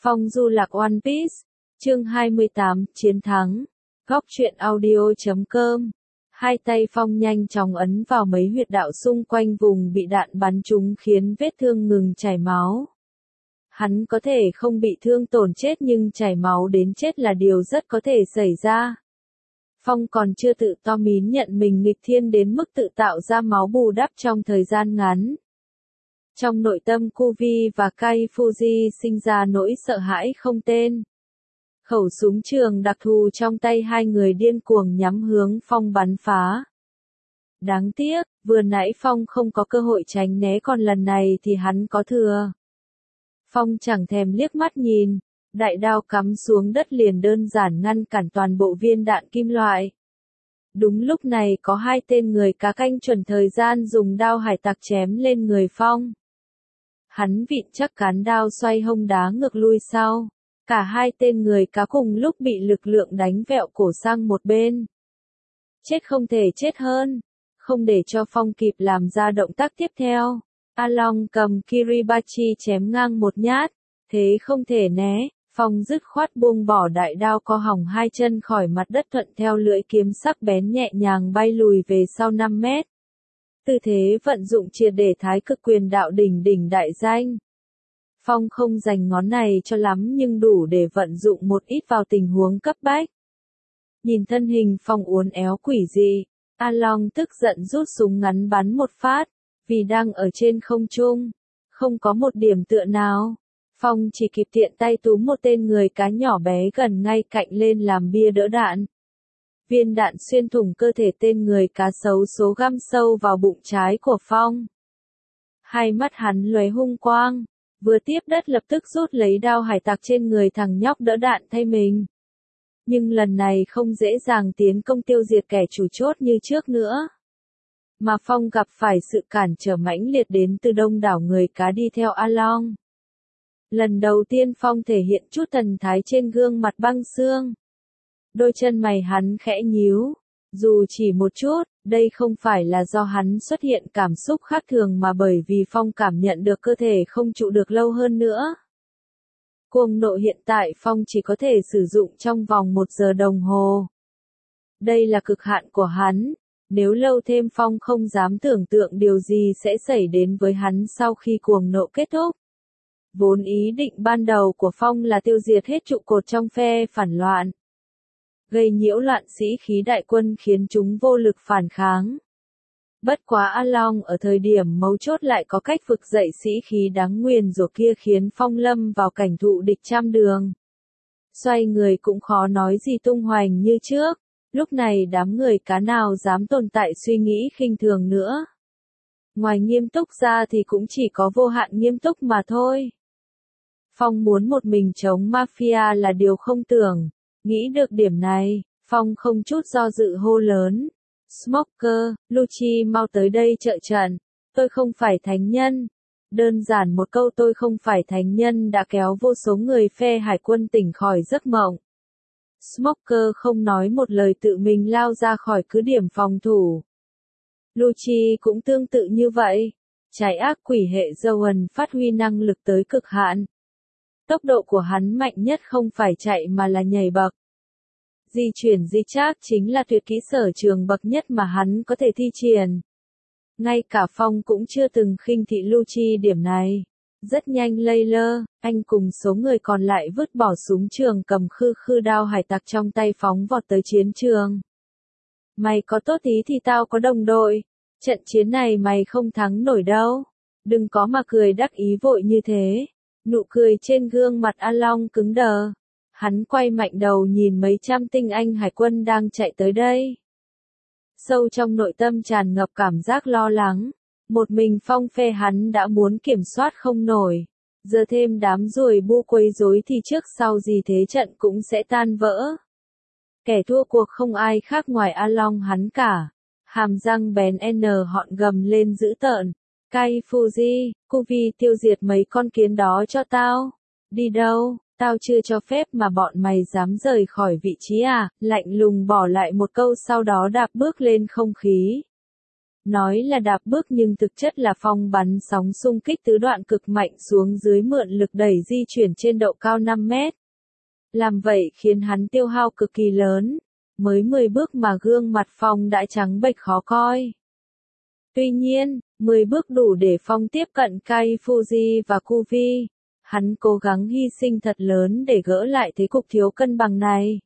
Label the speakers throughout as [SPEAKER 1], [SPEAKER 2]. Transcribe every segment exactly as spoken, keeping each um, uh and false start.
[SPEAKER 1] Phong du lạc One Piece, chương hai mươi tám, chiến thắng. Góc truyện audio chấm com. Hai tay Phong nhanh chóng ấn vào mấy huyệt đạo xung quanh vùng bị đạn bắn trúng khiến vết thương ngừng chảy máu. Hắn có thể không bị thương tổn chết nhưng chảy máu đến chết là điều rất có thể xảy ra. Phong còn chưa tự to mín nhận mình nghịch thiên đến mức tự tạo ra máu bù đắp trong thời gian ngắn. Trong nội tâm Kuvi và Kai Fuji sinh ra nỗi sợ hãi không tên. Khẩu súng trường đặc thù trong tay hai người điên cuồng nhắm hướng Phong bắn phá. Đáng tiếc, vừa nãy Phong không có cơ hội tránh né còn lần này thì hắn có thừa. Phong chẳng thèm liếc mắt nhìn, đại đao cắm xuống đất liền đơn giản ngăn cản toàn bộ viên đạn kim loại. Đúng lúc này có hai tên người cá canh chuẩn thời gian dùng đao hải tặc chém lên người Phong. Hắn vịn chắc cán đao xoay hông đá ngược lui sau. Cả hai tên người cá cùng lúc bị lực lượng đánh vẹo cổ sang một bên. Chết không thể chết hơn. Không để cho Phong kịp làm ra động tác tiếp theo. A Long cầm Kiribachi chém ngang một nhát. Thế không thể né. Phong dứt khoát buông bỏ đại đao co hỏng hai chân khỏi mặt đất thuận theo lưỡi kiếm sắc bén nhẹ nhàng bay lùi về sau năm mét. Tư thế vận dụng triệt để thái cực quyền đạo đỉnh đỉnh đại danh. Phong không dành ngón này cho lắm nhưng đủ để vận dụng một ít vào tình huống cấp bách. Nhìn thân hình Phong uốn éo quỷ dị, A Long tức giận rút súng ngắn bắn một phát, vì đang ở trên không trung, không có một điểm tựa nào. Phong chỉ kịp tiện tay túm một tên người cá nhỏ bé gần ngay cạnh lên làm bia đỡ đạn. Viên đạn xuyên thủng cơ thể tên người cá xấu số găm sâu vào bụng trái của Phong. Hai mắt hắn lóe hung quang, vừa tiếp đất lập tức rút lấy đao hải tặc trên người thằng nhóc đỡ đạn thay mình. Nhưng lần này không dễ dàng tiến công tiêu diệt kẻ chủ chốt như trước nữa. Mà Phong gặp phải sự cản trở mãnh liệt đến từ đông đảo người cá đi theo A Long. Lần đầu tiên Phong thể hiện chút thần thái trên gương mặt băng xương. Đôi chân mày hắn khẽ nhíu, dù chỉ một chút, đây không phải là do hắn xuất hiện cảm xúc khác thường mà bởi vì Phong cảm nhận được cơ thể không trụ được lâu hơn nữa. Cuồng nộ hiện tại Phong chỉ có thể sử dụng trong vòng một giờ đồng hồ. Đây là cực hạn của hắn, nếu lâu thêm Phong không dám tưởng tượng điều gì sẽ xảy đến với hắn sau khi cuồng nộ kết thúc. Vốn ý định ban đầu của Phong là tiêu diệt hết trụ cột trong phe phản loạn. Gây nhiễu loạn sĩ khí đại quân khiến chúng vô lực phản kháng. Bất quá A Long ở thời điểm mấu chốt lại có cách vực dậy sĩ khí đáng nguyền rủa kia khiến Phong lâm vào cảnh thụ địch trăm đường. Xoay người cũng khó nói gì tung hoành như trước, lúc này đám người cá nào dám tồn tại suy nghĩ khinh thường nữa. Ngoài nghiêm túc ra thì cũng chỉ có vô hạn nghiêm túc mà thôi. Phong muốn một mình chống mafia là điều không tưởng. Nghĩ được điểm này, Phong không chút do dự hô lớn. Smoker, Lucci mau tới đây trợ trận. Tôi không phải thánh nhân. Đơn giản một câu tôi không phải thánh nhân đã kéo vô số người phe hải quân tỉnh khỏi giấc mộng. Smoker không nói một lời tự mình lao ra khỏi cứ điểm phòng thủ. Lucci cũng tương tự như vậy. Trái ác quỷ hệ Zoan phát huy năng lực tới cực hạn. Tốc độ của hắn mạnh nhất không phải chạy mà là nhảy bậc. Di chuyển di trác chính là tuyệt kỹ sở trường bậc nhất mà hắn có thể thi triển. Ngay cả Phong cũng chưa từng khinh thị Lucci điểm này. Rất nhanh Layla, anh cùng số người còn lại vứt bỏ súng trường cầm khư khư đao hải tặc trong tay phóng vọt tới chiến trường. Mày có tốt tí thì tao có đồng đội. Trận chiến này mày không thắng nổi đâu. Đừng có mà cười đắc ý vội như thế. Nụ cười trên gương mặt A Long cứng đờ. Hắn quay mạnh đầu nhìn mấy trăm tinh anh hải quân đang chạy tới đây. Sâu trong nội tâm tràn ngập cảm giác lo lắng. Một mình Phong phe hắn đã muốn kiểm soát không nổi. Giờ thêm đám ruồi bu quấy rối thì trước sau gì thế trận cũng sẽ tan vỡ. Kẻ thua cuộc không ai khác ngoài A Long hắn cả. Hàm răng bén N họn gầm lên dữ tợn. Kai Fuji, Kuvi tiêu diệt mấy con kiến đó cho tao. Đi đâu, tao chưa cho phép mà bọn mày dám rời khỏi vị trí à, lạnh lùng bỏ lại một câu sau đó đạp bước lên không khí. Nói là đạp bước nhưng thực chất là Phong bắn sóng xung kích tứ đoạn cực mạnh xuống dưới mượn lực đẩy di chuyển trên độ cao năm mét. Làm vậy khiến hắn tiêu hao cực kỳ lớn, mới mười bước mà gương mặt Phong đã trắng bệch khó coi. Tuy nhiên, mười bước đủ để Phong tiếp cận Kai Fuji và Kuvi. Hắn cố gắng hy sinh thật lớn để gỡ lại thế cục thiếu cân bằng này.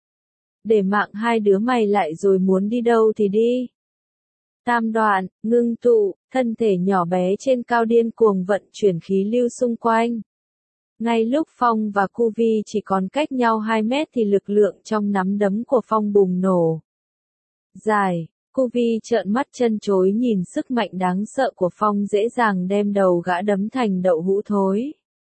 [SPEAKER 1] Để mạng hai đứa mày lại rồi muốn đi đâu thì đi. Tam đoạn, ngưng tụ, thân thể nhỏ bé trên cao điên cuồng vận chuyển khí lưu xung quanh. Ngay lúc Phong và Kuvi chỉ còn cách nhau hai mét thì lực lượng trong nắm đấm của Phong bùng nổ. Dài, Kuvi trợn mắt chân chối nhìn sức mạnh đáng sợ của Phong dễ dàng đem đầu gã đấm thành đậu hũ thối.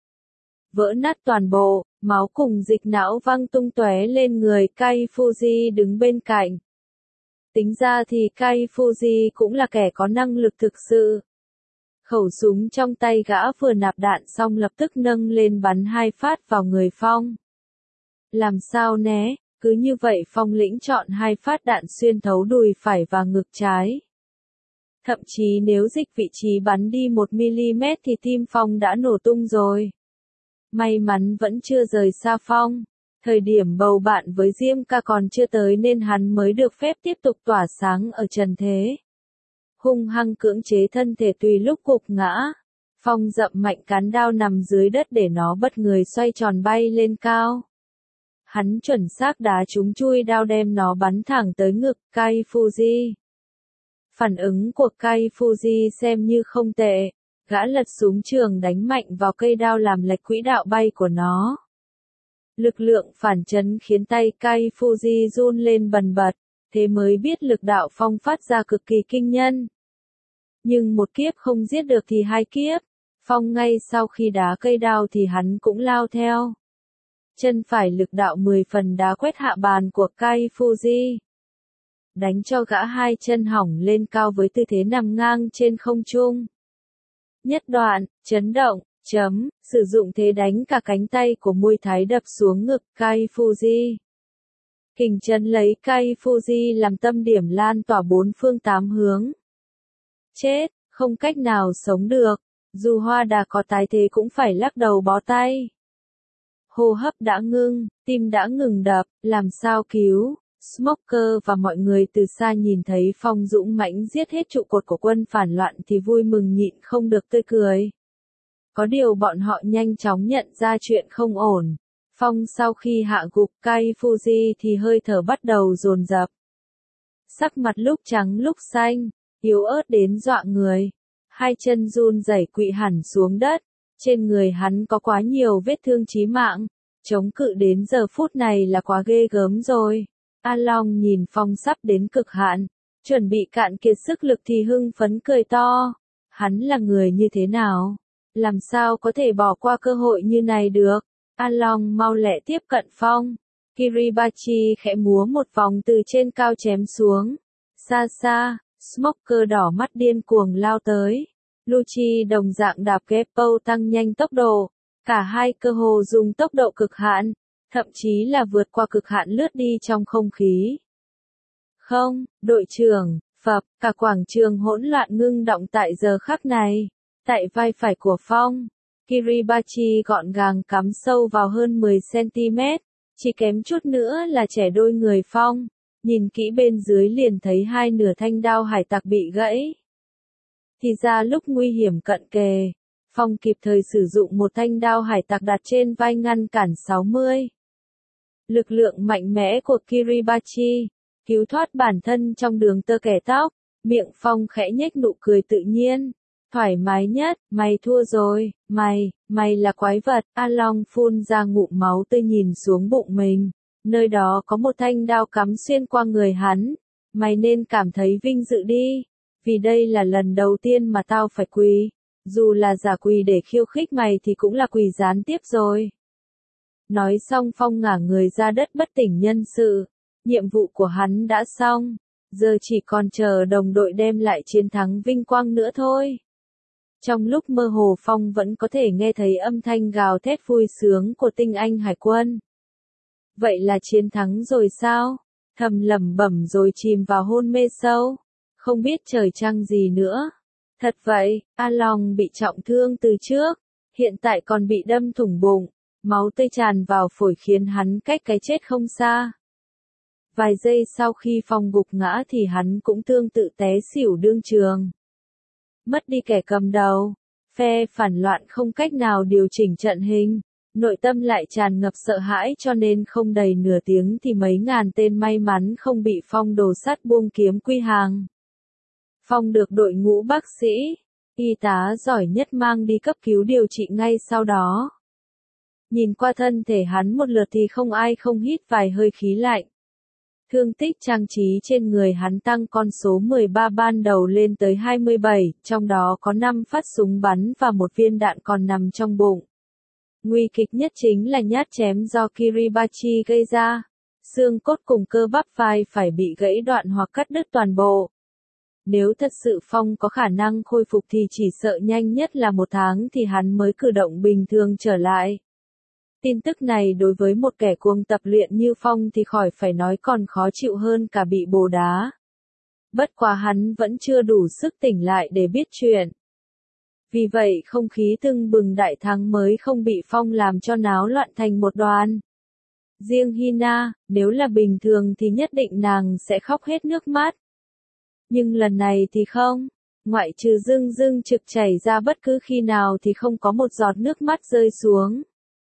[SPEAKER 1] Vỡ nát toàn bộ, máu cùng dịch não văng tung tóe lên người Kai Fuji đứng bên cạnh. Tính ra thì Kai Fuji cũng là kẻ có năng lực thực sự. Khẩu súng trong tay gã vừa nạp đạn xong lập tức nâng lên bắn hai phát vào người Phong. Làm sao né, cứ như vậy Phong lĩnh chọn hai phát đạn xuyên thấu đùi phải và ngực trái. Thậm chí nếu dịch vị trí bắn đi một mi-li-mét thì tim Phong đã nổ tung rồi. May mắn vẫn chưa rời xa Phong. Thời điểm bầu bạn với Diêm Ca còn chưa tới nên hắn mới được phép tiếp tục tỏa sáng ở trần thế. Hung hăng cưỡng chế thân thể tùy lúc gục ngã. Phong dậm mạnh cán đao nằm dưới đất để nó bất người xoay tròn bay lên cao. Hắn chuẩn xác đá trúng chui đao đem nó bắn thẳng tới ngực Kai Fuji. Phản ứng của Kai Fuji xem như không tệ. Gã lật súng trường đánh mạnh vào cây đao làm lệch quỹ đạo bay của nó. Lực lượng phản chấn khiến tay Kai Fuji run lên bần bật, thế mới biết lực đạo Phong phát ra cực kỳ kinh nhân. Nhưng một kiếp không giết được thì hai kiếp, Phong ngay sau khi đá cây đao thì hắn cũng lao theo. Chân phải lực đạo mười phần đá quét hạ bàn của Kai Fuji. Đánh cho gã hai chân hỏng lên cao với tư thế nằm ngang trên không trung. Nhất đoạn, chấn động, chấm, sử dụng thế đánh cả cánh tay của Muay Thái đập xuống ngực Kai Fuji. Kình chân lấy Kai Fuji làm tâm điểm lan tỏa bốn phương tám hướng. Chết, không cách nào sống được, dù Hoa Đà có tái thế cũng phải lắc đầu bó tay. Hô hấp đã ngưng, tim đã ngừng đập, làm sao cứu? Smoker và mọi người từ xa nhìn thấy Phong dũng mãnh giết hết trụ cột của quân phản loạn thì vui mừng nhịn không được tươi cười. Có điều bọn họ nhanh chóng nhận ra chuyện không ổn. Phong sau khi hạ gục Kai Fuji thì hơi thở bắt đầu dồn dập. Sắc mặt lúc trắng lúc xanh, yếu ớt đến dọa người. Hai chân run rẩy quỵ hẳn xuống đất. Trên người hắn có quá nhiều vết thương chí mạng. Chống cự đến giờ phút này là quá ghê gớm rồi. A Long nhìn Phong sắp đến cực hạn, chuẩn bị cạn kiệt sức lực thì hưng phấn cười to. Hắn là người như thế nào? Làm sao có thể bỏ qua cơ hội như này được? A Long mau lẹ tiếp cận Phong. Kiribachi khẽ múa một vòng từ trên cao chém xuống. Xa xa, Smoker đỏ mắt điên cuồng lao tới. Lucci đồng dạng đạp Geppo tăng nhanh tốc độ. Cả hai cơ hồ dùng tốc độ cực hạn. Thậm chí là vượt qua cực hạn lướt đi trong không khí. Không, đội trưởng, phập, cả quảng trường hỗn loạn ngưng động tại giờ khắc này. Tại vai phải của Phong, Kiribachi gọn gàng cắm sâu vào hơn mười xăng-ti-mét, chỉ kém chút nữa là chẻ đôi người Phong. Nhìn kỹ bên dưới liền thấy hai nửa thanh đao hải tặc bị gãy. Thì ra lúc nguy hiểm cận kề, Phong kịp thời sử dụng một thanh đao hải tặc đặt trên vai ngăn cản sáu mươi. Lực lượng mạnh mẽ của Kiribachi, cứu thoát bản thân trong đường tơ kẻ tóc, miệng Phong khẽ nhếch nụ cười tự nhiên. Thoải mái nhất, mày thua rồi, mày, mày là quái vật. A Long phun ra ngụm máu tươi nhìn xuống bụng mình. Nơi đó có một thanh đao cắm xuyên qua người hắn. Mày nên cảm thấy vinh dự đi. Vì đây là lần đầu tiên mà tao phải quỳ. Dù là giả quỳ để khiêu khích mày thì cũng là quỳ gián tiếp rồi. Nói xong Phong ngả người ra đất bất tỉnh nhân sự. Nhiệm vụ của hắn đã xong. Giờ chỉ còn chờ đồng đội đem lại chiến thắng vinh quang nữa thôi. Trong lúc mơ hồ Phong vẫn có thể nghe thấy âm thanh gào thét vui sướng của tinh anh hải quân. Vậy là chiến thắng rồi sao? Thầm lẩm bẩm rồi chìm vào hôn mê sâu. không biết trời trăng gì nữa. Thật vậy, A Long bị trọng thương từ trước, hiện tại còn bị đâm thủng bụng, máu tươi tràn vào phổi khiến hắn cách cái chết không xa. Vài giây sau khi Phong gục ngã thì hắn cũng tương tự té xỉu đương trường. Mất đi kẻ cầm đầu, phe phản loạn không cách nào điều chỉnh trận hình, nội tâm lại tràn ngập sợ hãi cho nên không đầy nửa tiếng thì mấy ngàn tên may mắn không bị Phong đồ sắt buông kiếm quy hàng. Phong được đội ngũ bác sĩ, y tá giỏi nhất mang đi cấp cứu điều trị ngay sau đó. Nhìn qua thân thể hắn một lượt thì không ai không hít vài hơi khí lạnh. Thương tích trang trí trên người hắn tăng con số mười ba ban đầu lên tới hai mươi bảy, trong đó có năm phát súng bắn và một viên đạn còn nằm trong bụng. Nguy kịch nhất chính là nhát chém do Kiribachi gây ra. Xương cốt cùng cơ bắp vai phải bị gãy đoạn hoặc cắt đứt toàn bộ. Nếu thật sự Phong có khả năng khôi phục thì chỉ sợ nhanh nhất là một tháng thì hắn mới cử động bình thường trở lại. Tin tức này đối với một kẻ cuồng tập luyện như Phong thì khỏi phải nói còn khó chịu hơn cả bị bồ đá. Bất quá hắn vẫn chưa đủ sức tỉnh lại để biết chuyện. Vì vậy không khí tưng bừng đại thắng mới không bị Phong làm cho náo loạn thành một đoàn. Riêng Hina, nếu là bình thường thì nhất định nàng sẽ khóc hết nước mắt. Nhưng lần này thì không, ngoại trừ dưng dưng trực chảy ra bất cứ khi nào thì không có một giọt nước mắt rơi xuống.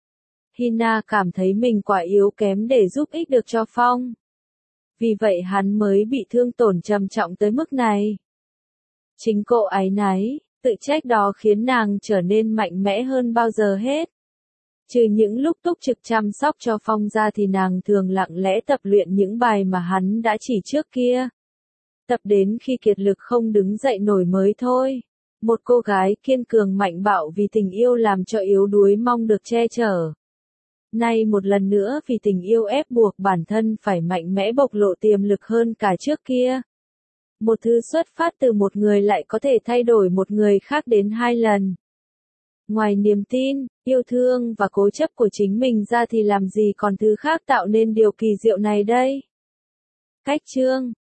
[SPEAKER 1] Hina cảm thấy mình quả yếu kém để giúp ích được cho Phong. Vì vậy hắn mới bị thương tổn trầm trọng tới mức này. Chính cô áy náy, tự trách đó khiến nàng trở nên mạnh mẽ hơn bao giờ hết. Trừ những lúc túc trực chăm sóc cho Phong ra thì nàng thường lặng lẽ tập luyện những bài mà hắn đã chỉ trước kia. Tập đến khi kiệt lực không đứng dậy nổi mới thôi. Một cô gái kiên cường mạnh bạo vì tình yêu làm cho yếu đuối mong được che chở. Nay một lần nữa vì tình yêu ép buộc bản thân phải mạnh mẽ bộc lộ tiềm lực hơn cả trước kia. Một thứ xuất phát từ một người lại có thể thay đổi một người khác đến hai lần. Ngoài niềm tin, yêu thương và cố chấp của chính mình ra thì làm gì còn thứ khác tạo nên điều kỳ diệu này đây? Cách chương